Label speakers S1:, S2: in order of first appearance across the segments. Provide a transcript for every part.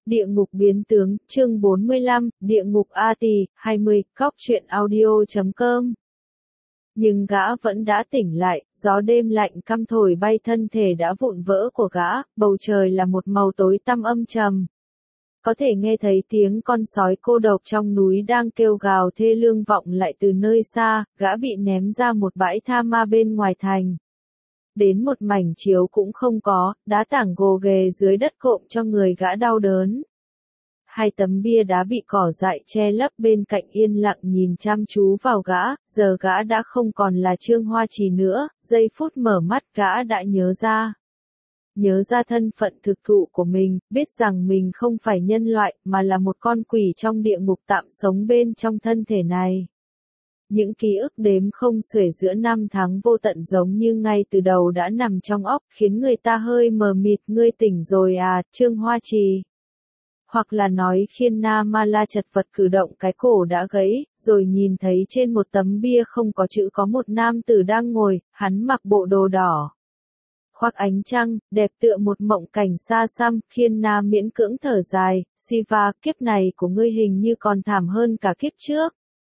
S1: Địa ngục biến tướng, chương 45, Địa ngục A Tỳ, 20, Cóc truyện audio.com. Nhưng gã vẫn đã tỉnh lại, gió đêm lạnh căm thổi bay thân thể đã vụn vỡ của gã, bầu trời là một màu tối tăm âm trầm. Có thể nghe thấy tiếng con sói cô độc trong núi đang kêu gào thê lương vọng lại từ nơi xa, gã bị ném ra một bãi tha ma bên ngoài thành. Đến một mảnh chiếu cũng không có, đá tảng gồ ghề dưới đất cộm cho người gã đau đớn. Hai tấm bia đá bị cỏ dại che lấp bên cạnh yên lặng nhìn chăm chú vào gã, giờ gã đã không còn là Trương Hoa Trì nữa, giây phút mở mắt gã đã nhớ ra. Nhớ ra thân phận thực thụ của mình, biết rằng mình không phải nhân loại, mà là một con quỷ trong địa ngục tạm sống bên trong thân thể này. Những ký ức đếm không xuể giữa năm tháng vô tận giống như ngay từ đầu đã nằm trong óc, khiến người ta hơi mờ mịt. Ngươi tỉnh rồi à, Trương Hoa Trì. Hoặc là nói Khiên Na Ma La chật vật cử động cái cổ đã gãy, rồi nhìn thấy trên một tấm bia không có chữ có một nam tử đang ngồi, hắn mặc bộ đồ đỏ. Khoác ánh trăng, đẹp tựa một mộng cảnh xa xăm, Khiên Na miễn cưỡng thở dài, Siva, kiếp này của ngươi hình như còn thảm hơn cả kiếp trước.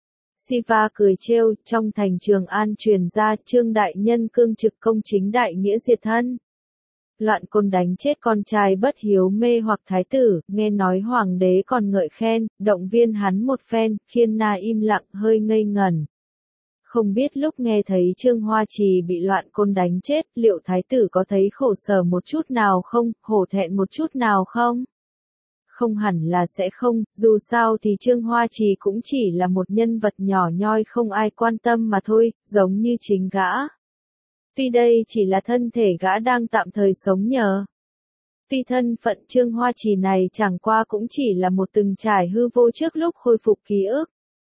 S1: Siva cười trêu, trong thành Trường An truyền ra, Trương đại nhân cương trực công chính đại nghĩa diệt thân. Loạn côn đánh chết con trai bất hiếu mê hoặc thái tử, nghe nói hoàng đế còn ngợi khen, động viên hắn một phen, Khiên Na im lặng hơi ngây ngẩn. Không biết lúc nghe thấy Trương Hoa Trì bị loạn côn đánh chết, liệu thái tử có thấy khổ sở một chút nào không, hổ thẹn một chút nào không? Không hẳn là sẽ không, dù sao thì Trương Hoa Trì cũng chỉ là một nhân vật nhỏ nhoi không ai quan tâm mà thôi, giống như chính gã. Tuy đây chỉ là thân thể gã đang tạm thời sống nhờ. Tuy thân phận Trương Hoa Trì này chẳng qua cũng chỉ là một từng trải hư vô trước lúc khôi phục ký ức.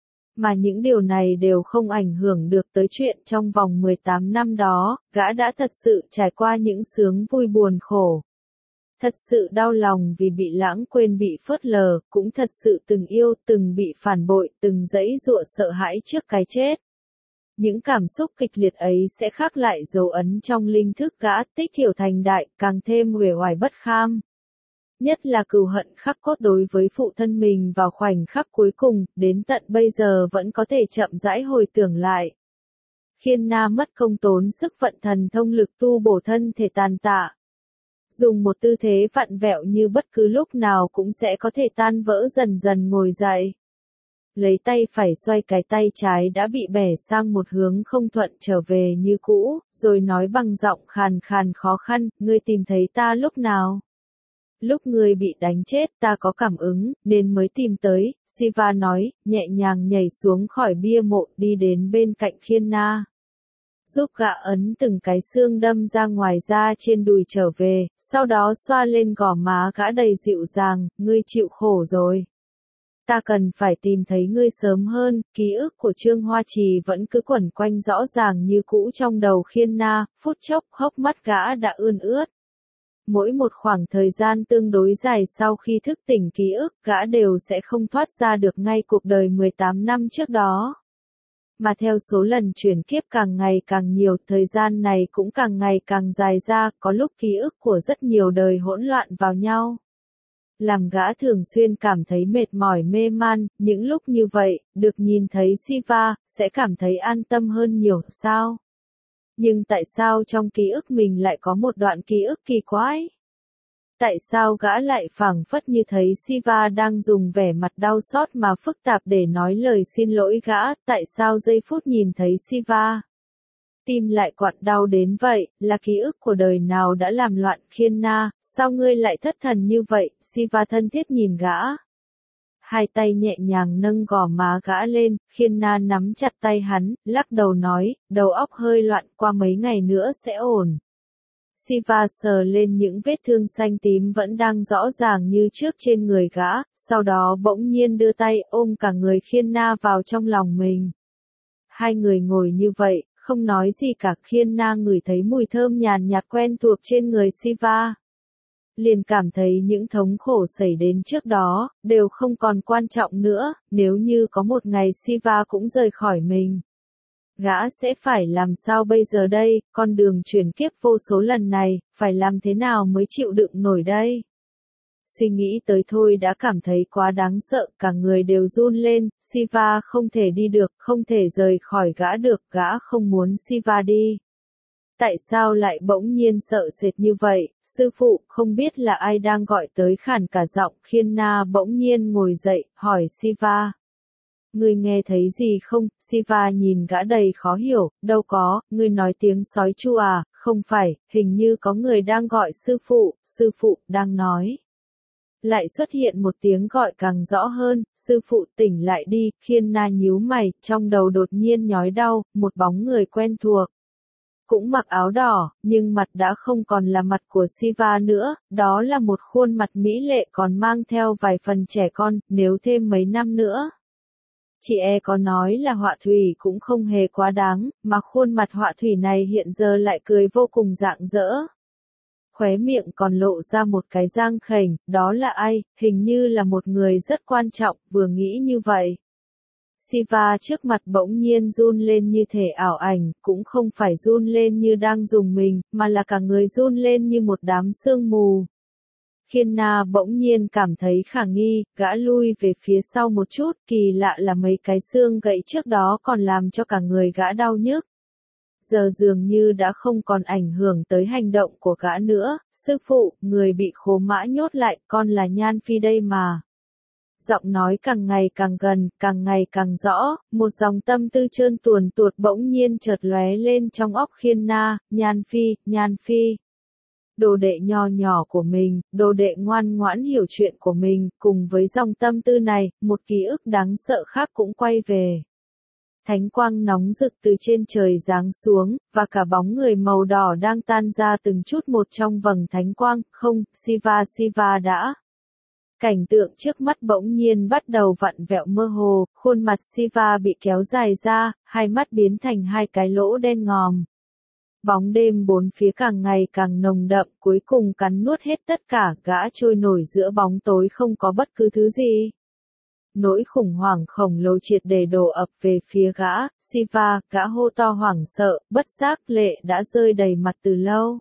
S1: Mà những điều này đều không ảnh hưởng được tới chuyện trong vòng 18 năm đó, gã đã thật sự trải qua những sướng vui buồn khổ. Thật sự đau lòng vì bị lãng quên bị phớt lờ, cũng thật sự từng yêu, từng bị phản bội, từng giãy giụa sợ hãi trước cái chết. Những cảm xúc kịch liệt ấy sẽ khắc lại dấu ấn trong linh thức gã, tích thiểu thành đại, càng thêm uể oải bất kham. Nhất là cừu hận khắc cốt đối với phụ thân mình vào khoảnh khắc cuối cùng, đến tận bây giờ vẫn có thể chậm rãi hồi tưởng lại. Khiên Na mất công tốn sức vận thần thông lực tu bổ thân thể tàn tạ. Dùng một tư thế vặn vẹo như bất cứ lúc nào cũng sẽ có thể tan vỡ dần dần ngồi dậy. Lấy tay phải xoay cái tay trái đã bị bẻ sang một hướng không thuận trở về như cũ, rồi nói bằng giọng khàn khàn khó khăn, ngươi tìm thấy ta lúc nào? Lúc ngươi bị đánh chết ta có cảm ứng, nên mới tìm tới, Siva nói, nhẹ nhàng nhảy xuống khỏi bia mộ đi đến bên cạnh Khiên Na. Giúp gã ấn từng cái xương đâm ra ngoài da trên đùi trở về, sau đó xoa lên gò má gã đầy dịu dàng, ngươi chịu khổ rồi. Ta cần phải tìm thấy ngươi sớm hơn, ký ức của Trương Hoa Trì vẫn cứ quẩn quanh rõ ràng như cũ trong đầu Khiên Na, phút chốc hốc mắt gã đã ươn ướt. Mỗi một khoảng thời gian tương đối dài sau khi thức tỉnh ký ức, gã đều sẽ không thoát ra được ngay cuộc đời 18 năm trước đó. Mà theo số lần chuyển kiếp càng ngày càng nhiều, thời gian này cũng càng ngày càng dài ra, có lúc ký ức của rất nhiều đời hỗn loạn vào nhau. Làm gã thường xuyên cảm thấy mệt mỏi mê man, những lúc như vậy, được nhìn thấy Siva, sẽ cảm thấy an tâm hơn nhiều, sao? Nhưng tại sao trong ký ức mình lại có một đoạn ký ức kỳ quái? Tại sao gã lại phảng phất như thấy Siva đang dùng vẻ mặt đau xót mà phức tạp để nói lời xin lỗi gã, tại sao giây phút nhìn thấy Siva? Tim lại quặn đau đến vậy, là ký ức của đời nào đã làm loạn Khiên Na, sao ngươi lại thất thần như vậy, Siva thân thiết nhìn gã. Hai tay nhẹ nhàng nâng gò má gã lên, Khiên Na nắm chặt tay hắn, lắc đầu nói, đầu óc hơi loạn qua mấy ngày nữa sẽ ổn. Siva sờ lên những vết thương xanh tím vẫn đang rõ ràng như trước trên người gã, sau đó bỗng nhiên đưa tay ôm cả người Khiên Na vào trong lòng mình. Hai người ngồi như vậy, không nói gì cả, Khiên Na ngửi thấy mùi thơm nhàn nhạt quen thuộc trên người Siva. Liền cảm thấy những thống khổ xảy đến trước đó, đều không còn quan trọng nữa, nếu như có một ngày Siva cũng rời khỏi mình. Gã sẽ phải làm sao bây giờ đây, con đường chuyển kiếp vô số lần này, phải làm thế nào mới chịu đựng nổi đây? Suy nghĩ tới thôi đã cảm thấy quá đáng sợ, cả người đều run lên, Siva không thể đi được, không thể rời khỏi gã được, gã không muốn Siva đi. Tại sao lại bỗng nhiên sợ sệt như vậy, sư phụ, không biết là ai đang gọi tới khản cả giọng, Khiên Na bỗng nhiên ngồi dậy, hỏi Siva. Ngươi nghe thấy gì không? Siva nhìn gã đầy khó hiểu, đâu có, ngươi nói tiếng sói chu à, không phải, hình như có người đang gọi sư phụ, đang nói. Lại xuất hiện một tiếng gọi càng rõ hơn, sư phụ tỉnh lại đi, Khiên Na nhíu mày, trong đầu đột nhiên nhói đau, một bóng người quen thuộc. Cũng mặc áo đỏ, nhưng mặt đã không còn là mặt của Siva nữa, đó là một khuôn mặt mỹ lệ còn mang theo vài phần trẻ con, nếu thêm mấy năm nữa. Chị có nói là họa thủy cũng không hề quá đáng, mà khuôn mặt họa thủy này hiện giờ lại cười vô cùng rạng rỡ. Khóe miệng còn lộ ra một cái răng khểnh, đó là ai, hình như là một người rất quan trọng, vừa nghĩ như vậy. Siva trước mặt bỗng nhiên run lên như thể ảo ảnh, cũng không phải run lên như đang dùng mình, mà là cả người run lên như một đám sương mù. Khiên Na bỗng nhiên cảm thấy khả nghi, gã lui về phía sau một chút, kỳ lạ là mấy cái xương gãy trước đó còn làm cho cả người gã đau nhức. Giờ dường như đã không còn ảnh hưởng tới hành động của gã nữa, sư phụ, người bị khố mã nhốt lại, con là Nhan Phi đây mà. Giọng nói càng ngày càng gần, càng ngày càng rõ, một dòng tâm tư trơn tuồn tuột bỗng nhiên chợt lóe lên trong óc Khiên Na, Nhan Phi. Đồ đệ nho nhỏ của mình, đồ đệ ngoan ngoãn hiểu chuyện của mình, cùng với dòng tâm tư này, một ký ức đáng sợ khác cũng quay về. Thánh quang nóng rực từ trên trời giáng xuống, và cả bóng người màu đỏ đang tan ra từng chút một trong vầng thánh quang, không, Siva đã. Cảnh tượng trước mắt bỗng nhiên bắt đầu vặn vẹo mơ hồ, khuôn mặt Siva bị kéo dài ra, hai mắt biến thành hai cái lỗ đen ngòm. Bóng đêm bốn phía càng ngày càng nồng đậm, cuối cùng cắn nuốt hết tất cả, gã trôi nổi giữa bóng tối không có bất cứ thứ gì. Nỗi khủng hoảng khổng lồ triệt để đổ ập về phía gã, Siva, gã hô to hoảng sợ, bất giác lệ đã rơi đầy mặt từ lâu.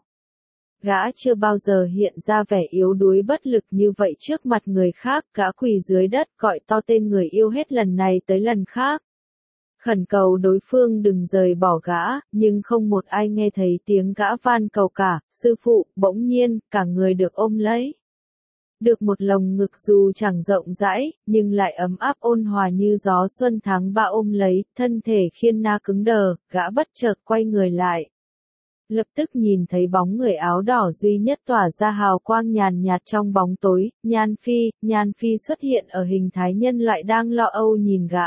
S1: Gã chưa bao giờ hiện ra vẻ yếu đuối bất lực như vậy trước mặt người khác, gã quỳ dưới đất gọi to tên người yêu hết lần này tới lần khác. Khẩn cầu đối phương đừng rời bỏ gã, nhưng không một ai nghe thấy tiếng gã van cầu cả, sư phụ, bỗng nhiên, cả người được ôm lấy. Được một lồng ngực dù chẳng rộng rãi, nhưng lại ấm áp ôn hòa như gió xuân tháng 3 ôm lấy, thân thể Khiên Na cứng đờ, gã bất chợt quay người lại. Lập tức nhìn thấy bóng người áo đỏ duy nhất tỏa ra hào quang nhàn nhạt trong bóng tối, Nhan Phi xuất hiện ở hình thái nhân loại đang lo âu nhìn gã.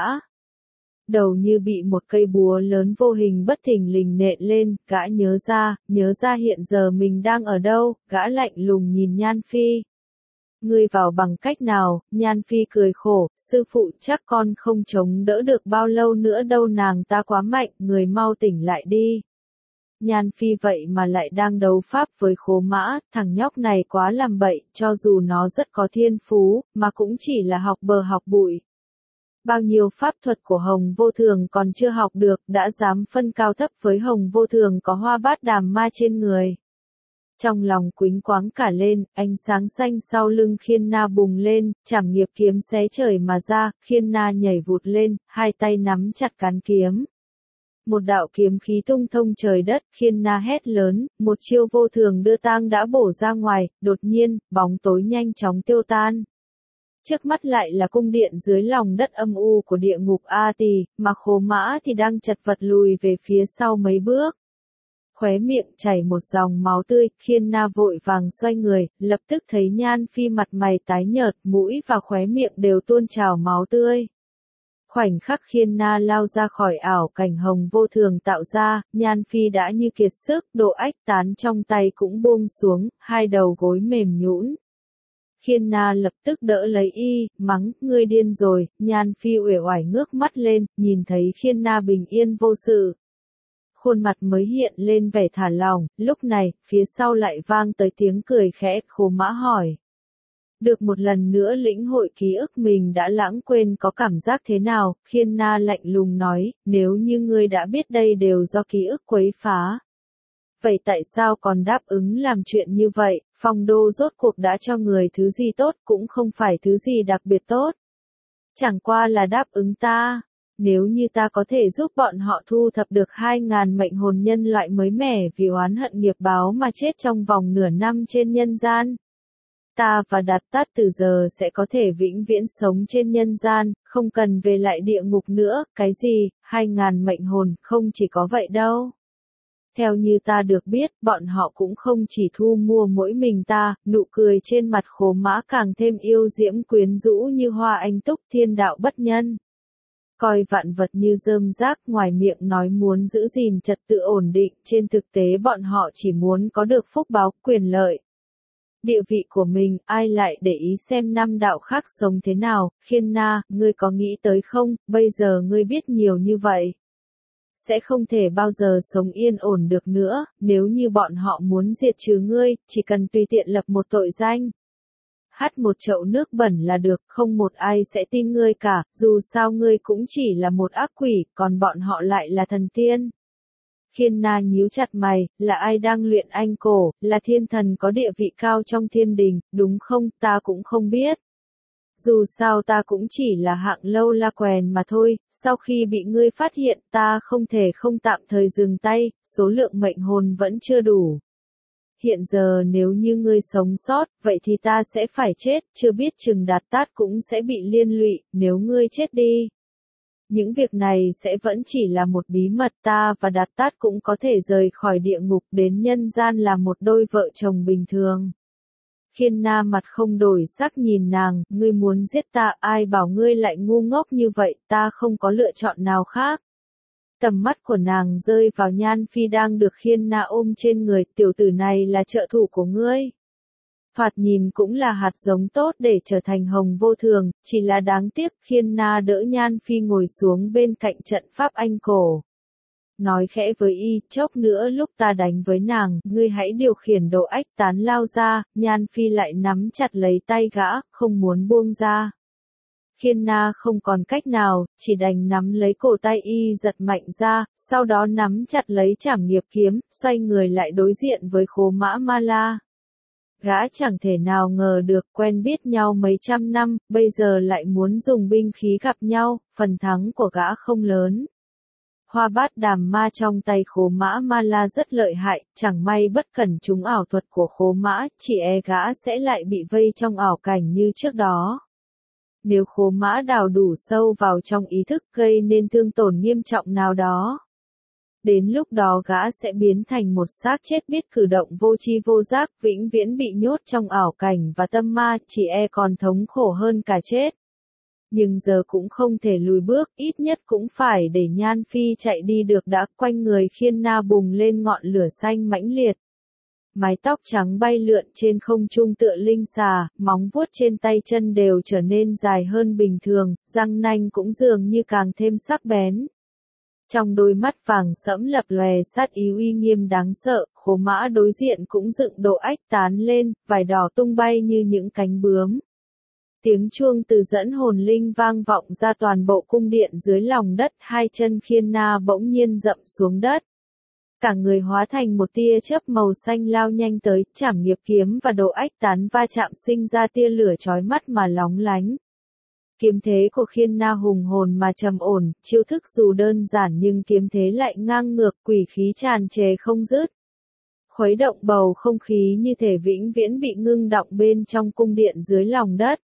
S1: Đầu như bị một cây búa lớn vô hình bất thình lình nện lên, gã nhớ ra hiện giờ mình đang ở đâu, gã lạnh lùng nhìn Nhan Phi. Ngươi vào bằng cách nào, Nhan Phi cười khổ, sư phụ chắc con không chống đỡ được bao lâu nữa đâu, nàng ta quá mạnh, người mau tỉnh lại đi. Nhan Phi vậy mà lại đang đấu pháp với khố mã, thằng nhóc này quá làm bậy, cho dù nó rất có thiên phú, mà cũng chỉ là học bờ học bụi. Bao nhiêu pháp thuật của Hồng Vô Thường còn chưa học được, đã dám phân cao thấp với Hồng Vô Thường có hoa bát đàm ma trên người. Trong lòng quýnh quáng cả lên, ánh sáng xanh sau lưng Khiên Na bùng lên, chảm nghiệp kiếm xé trời mà ra, Khiên Na nhảy vụt lên, hai tay nắm chặt cán kiếm. Một đạo kiếm khí tung thông trời đất, Khiên Na hét lớn, một chiêu vô thường đưa tang đã bổ ra ngoài, đột nhiên, bóng tối nhanh chóng tiêu tan. Trước mắt lại là cung điện dưới lòng đất âm u của địa ngục A Tỳ, mà khố mã thì đang chật vật lùi về phía sau mấy bước. Khóe miệng chảy một dòng máu tươi, Khiên Na vội vàng xoay người, lập tức thấy Nhan Phi mặt mày tái nhợt, mũi và khóe miệng đều tuôn trào máu tươi. Khoảnh khắc Khiên Na lao ra khỏi ảo cảnh Hồng Vô Thường tạo ra, Nhan Phi đã như kiệt sức, độ ách tán trong tay cũng buông xuống, hai đầu gối mềm nhũn. Khiên Na lập tức đỡ lấy y, mắng, ngươi điên rồi, Nhan Phi uể oải ngước mắt lên, nhìn thấy Khiên Na bình yên vô sự. Khuôn mặt mới hiện lên vẻ thả lỏng, lúc này, phía sau lại vang tới tiếng cười khẽ, khố mã hỏi. Được một lần nữa lĩnh hội ký ức mình đã lãng quên có cảm giác thế nào, Khiên Na lạnh lùng nói, nếu như ngươi đã biết đây đều do ký ức quấy phá. vậy tại sao còn đáp ứng làm chuyện như vậy, Phong Đô rốt cuộc đã cho người thứ gì tốt cũng không phải thứ gì đặc biệt tốt. Chẳng qua là đáp ứng ta. Nếu như ta có thể giúp bọn họ thu thập được 2.000 mệnh hồn nhân loại mới mẻ vì oán hận nghiệp báo mà chết trong vòng nửa năm trên nhân gian. Ta và Đạt Tát từ giờ sẽ có thể vĩnh viễn sống trên nhân gian, không cần về lại địa ngục nữa, cái gì, 2.000 mệnh hồn, không chỉ có vậy đâu. Theo như ta được biết, bọn họ cũng không chỉ thu mua mỗi mình ta, nụ cười trên mặt Khố Mã càng thêm yêu diễm quyến rũ như hoa anh túc thiên đạo bất nhân. Coi vạn vật như rơm rác, ngoài miệng nói muốn giữ gìn trật tự ổn định, trên thực tế bọn họ chỉ muốn có được phúc báo, quyền lợi. Địa vị của mình, ai lại để ý xem năm đạo khác sống thế nào, Khiên Na, ngươi có nghĩ tới không, bây giờ ngươi biết nhiều như vậy. Sẽ không thể bao giờ sống yên ổn được nữa, nếu như bọn họ muốn diệt trừ ngươi, chỉ cần tùy tiện lập một tội danh. Hắt một chậu nước bẩn là được, không một ai sẽ tin ngươi cả, dù sao ngươi cũng chỉ là một ác quỷ, còn bọn họ lại là thần tiên. Khiên Na nhíu chặt mày, là ai đang luyện anh cổ, là thiên thần có địa vị cao trong thiên đình, đúng không, ta cũng không biết. Dù sao ta cũng chỉ là hạng lâu la quèn mà thôi, sau khi bị ngươi phát hiện ta không thể không tạm thời dừng tay, số lượng mệnh hồn vẫn chưa đủ. Hiện giờ nếu như ngươi sống sót, vậy thì ta sẽ phải chết, chưa biết chừng Đạt Tát cũng sẽ bị liên lụy, nếu ngươi chết đi. Những việc này sẽ vẫn chỉ là một bí mật, ta và Đạt Tát cũng có thể rời khỏi địa ngục đến nhân gian là một đôi vợ chồng bình thường. Khiên Na mặt không đổi sắc nhìn nàng, ngươi muốn giết ta, ai bảo ngươi lại ngu ngốc như vậy, ta không có lựa chọn nào khác. Tầm mắt của nàng rơi vào Nhan Phi đang được Khiên Na ôm trên người, tiểu tử này là trợ thủ của ngươi. Thoạt nhìn cũng là hạt giống tốt để trở thành hồng vô thường, chỉ là đáng tiếc Khiên Na đỡ Nhan Phi ngồi xuống bên cạnh trận pháp anh cổ. Nói khẽ với y, chốc nữa lúc ta đánh với nàng, ngươi hãy điều khiển độ ách tán lao ra, Nhan Phi lại nắm chặt lấy tay gã, không muốn buông ra. Khiên Na không còn cách nào, chỉ đành nắm lấy cổ tay y giật mạnh ra, sau đó nắm chặt lấy trảm nghiệp kiếm, xoay người lại đối diện với Khố Mã Ma La. Gã chẳng thể nào ngờ được quen biết nhau mấy trăm năm, bây giờ lại muốn dùng binh khí gặp nhau, phần thắng của gã không lớn. Hoa bát đàm ma trong tay Khố Mã Ma La rất lợi hại, chẳng may bất cẩn trúng ảo thuật của Khố Mã, chỉ e gã sẽ lại bị vây trong ảo cảnh như trước đó. Nếu Khố Mã đào đủ sâu vào trong ý thức gây nên thương tổn nghiêm trọng nào đó. Đến lúc đó gã sẽ biến thành một xác chết biết cử động vô tri vô giác, vĩnh viễn bị nhốt trong ảo cảnh và tâm ma, chỉ e còn thống khổ hơn cả chết. Nhưng giờ cũng không thể lùi bước, ít nhất cũng phải để Nhan Phi chạy đi được đã, quanh người Khiên Na bùng lên ngọn lửa xanh mãnh liệt. Mái tóc trắng bay lượn trên không trung tựa linh xà, móng vuốt trên tay chân đều trở nên dài hơn bình thường, răng nanh cũng dường như càng thêm sắc bén. Trong đôi mắt vàng sẫm lập lòe sát ý uy nghiêm đáng sợ, Khố Mã đối diện cũng dựng độ ách tán lên, vải đỏ tung bay như những cánh bướm. Tiếng chuông từ dẫn hồn linh vang vọng ra toàn bộ cung điện dưới lòng đất, hai chân Khiên Na bỗng nhiên dậm xuống đất. Cả người hóa thành một tia chớp màu xanh lao nhanh tới, trảm nghiệp kiếm và độ ách tán va chạm sinh ra tia lửa chói mắt mà lóng lánh. Kiếm thế của Khiên Na hùng hồn mà trầm ổn, chiêu thức dù đơn giản nhưng kiếm thế lại ngang ngược, quỷ khí tràn trề không dứt. Khuấy động bầu không khí như thể vĩnh viễn bị ngưng đọng bên trong cung điện dưới lòng đất.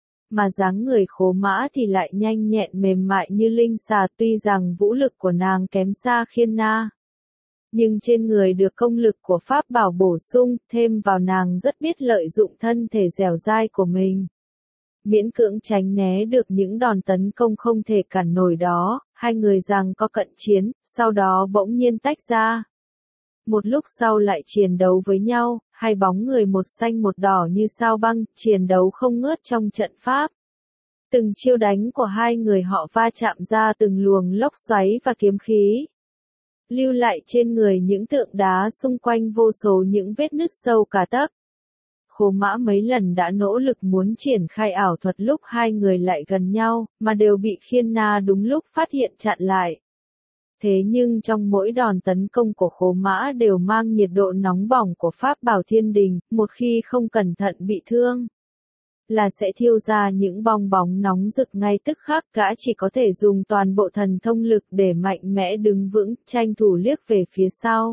S1: Mà dáng người Khố Mã thì lại nhanh nhẹn mềm mại như linh xà, tuy rằng vũ lực của nàng kém xa Khiên Na. Nhưng trên người được công lực của pháp bảo bổ sung, thêm vào nàng rất biết lợi dụng thân thể dẻo dai của mình. Miễn cưỡng tránh né được những đòn tấn công không thể cản nổi đó, hai người giằng co cận chiến, sau đó bỗng nhiên tách ra. Một lúc sau lại chiến đấu với nhau, hai bóng người một xanh một đỏ như sao băng, chiến đấu không ngớt trong trận pháp. Từng chiêu đánh của hai người họ va chạm ra từng luồng lốc xoáy và kiếm khí. Lưu lại trên người những tượng đá xung quanh vô số những vết nứt sâu cả tấc. Khố Mã mấy lần đã nỗ lực muốn triển khai ảo thuật lúc hai người lại gần nhau, mà đều bị Khiên Na đúng lúc phát hiện chặn lại. Thế nhưng trong mỗi đòn tấn công của Khố Mã đều mang nhiệt độ nóng bỏng của Pháp bảo thiên đình, một khi không cẩn thận bị thương là sẽ thiêu ra những bong bóng nóng rực ngay tức khắc. Gã chỉ có thể dùng toàn bộ thần thông lực để mạnh mẽ đứng vững, tranh thủ liếc về phía sau.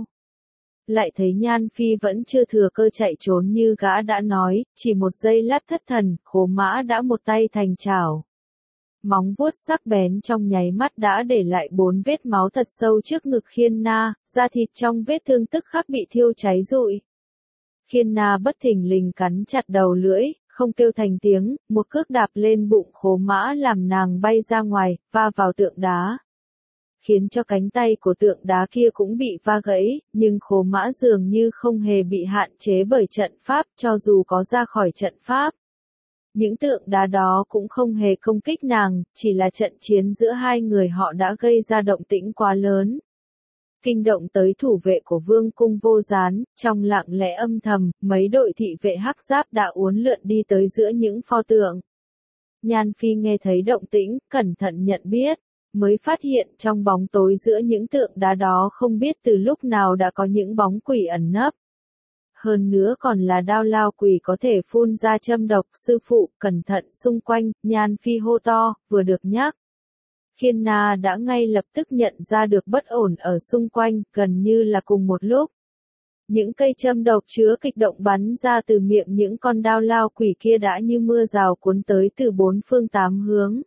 S1: Lại thấy Nhan Phi vẫn chưa thừa cơ chạy trốn như gã đã nói, chỉ một giây lát thất thần, Khố Mã đã một tay thành chảo. Móng vuốt sắc bén trong nháy mắt đã để lại 4 vết máu thật sâu trước ngực Khiên Na, da thịt trong vết thương tức khắc bị thiêu cháy rụi. Khiên Na bất thình lình cắn chặt đầu lưỡi, không kêu thành tiếng, một cước đạp lên bụng Khố Mã làm nàng bay ra ngoài, va vào tượng đá. Khiến cho cánh tay của tượng đá kia cũng bị va gãy, nhưng Khố Mã dường như không hề bị hạn chế bởi trận pháp, cho dù có ra khỏi trận pháp. Những tượng đá đó cũng không hề công kích nàng, chỉ là trận chiến giữa hai người họ đã gây ra động tĩnh quá lớn. Kinh động tới thủ vệ của Vương cung Vô Gián, trong lặng lẽ âm thầm, mấy đội thị vệ hắc giáp đã uốn lượn đi tới giữa những pho tượng. Nhan Phi nghe thấy động tĩnh, cẩn thận nhận biết, mới phát hiện trong bóng tối giữa những tượng đá đó không biết từ lúc nào đã có những bóng quỷ ẩn nấp. Hơn nữa còn là Đao Lao quỷ có thể phun ra châm độc. Sư phụ, cẩn thận xung quanh, Nhan Phi hô to, vừa được nhắc. Khiên Na đã ngay lập tức nhận ra được bất ổn ở xung quanh, gần như là cùng một lúc. Những cây châm độc chứa kịch động bắn ra từ miệng những con Đao Lao quỷ kia đã như mưa rào cuốn tới từ 4 phương 8 hướng.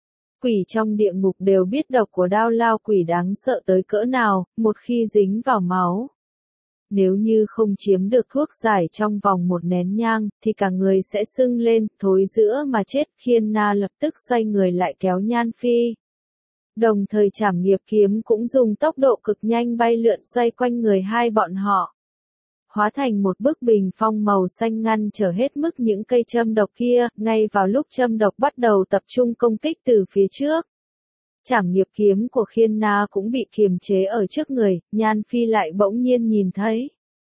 S1: Quỷ trong địa ngục đều biết độc của Đao Lao quỷ đáng sợ tới cỡ nào, một khi dính vào máu. Nếu như không chiếm được thuốc giải trong vòng một nén nhang, thì cả người sẽ sưng lên, thối rữa mà chết. Khiên Na lập tức xoay người lại kéo Nhan Phi. Đồng thời Trảm Nghiệp kiếm cũng dùng tốc độ cực nhanh bay lượn xoay quanh người hai bọn họ. Hóa thành một bức bình phong màu xanh ngăn trở hết mức những cây châm độc kia, ngay vào lúc châm độc bắt đầu tập trung công kích từ phía trước. Trảm Nghiệp kiếm của Khiên Na cũng bị kiềm chế ở trước người, Nhan Phi lại bỗng nhiên nhìn thấy.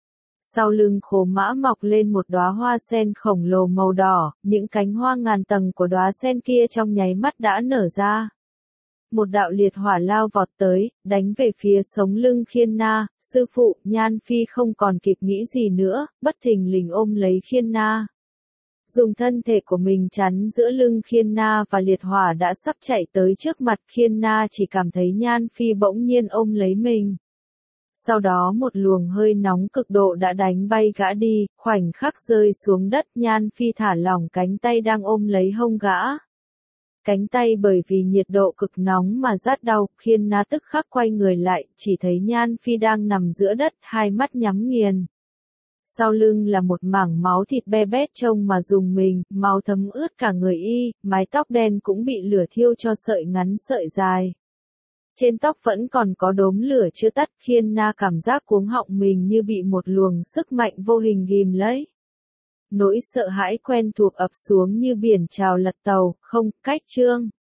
S1: Sau lưng Khố Mã mọc lên một đóa hoa sen khổng lồ màu đỏ, những cánh hoa ngàn tầng của đóa sen kia trong nháy mắt đã nở ra. Một đạo liệt hỏa lao vọt tới, đánh về phía sống lưng Khiên Na. Sư phụ, Nhan Phi không còn kịp nghĩ gì nữa, bất thình lình ôm lấy Khiên Na. Dùng thân thể của mình chắn giữa lưng Khiên Na và liệt hỏa đã sắp chạy tới trước mặt. Khiên Na chỉ cảm thấy Nhan Phi bỗng nhiên ôm lấy mình. Sau đó một luồng hơi nóng cực độ đã đánh bay gã đi, khoảnh khắc rơi xuống đất. Nhan Phi thả lỏng cánh tay đang ôm lấy hông gã. Cánh tay bởi vì nhiệt độ cực nóng mà rát đau. Khiên Na tức khắc quay người lại, chỉ thấy Nhan Phi đang nằm giữa đất, hai mắt nhắm nghiền. Sau lưng là một mảng máu thịt be bét trông mà rùng mình, máu thấm ướt cả người y, mái tóc đen cũng bị lửa thiêu cho sợi ngắn sợi dài. Trên tóc vẫn còn có đốm lửa chưa tắt. Khiên Na cảm giác cuống họng mình như bị một luồng sức mạnh vô hình ghim lấy. Nỗi sợ hãi quen thuộc ập xuống như biển trào lật tàu, không, cách chương.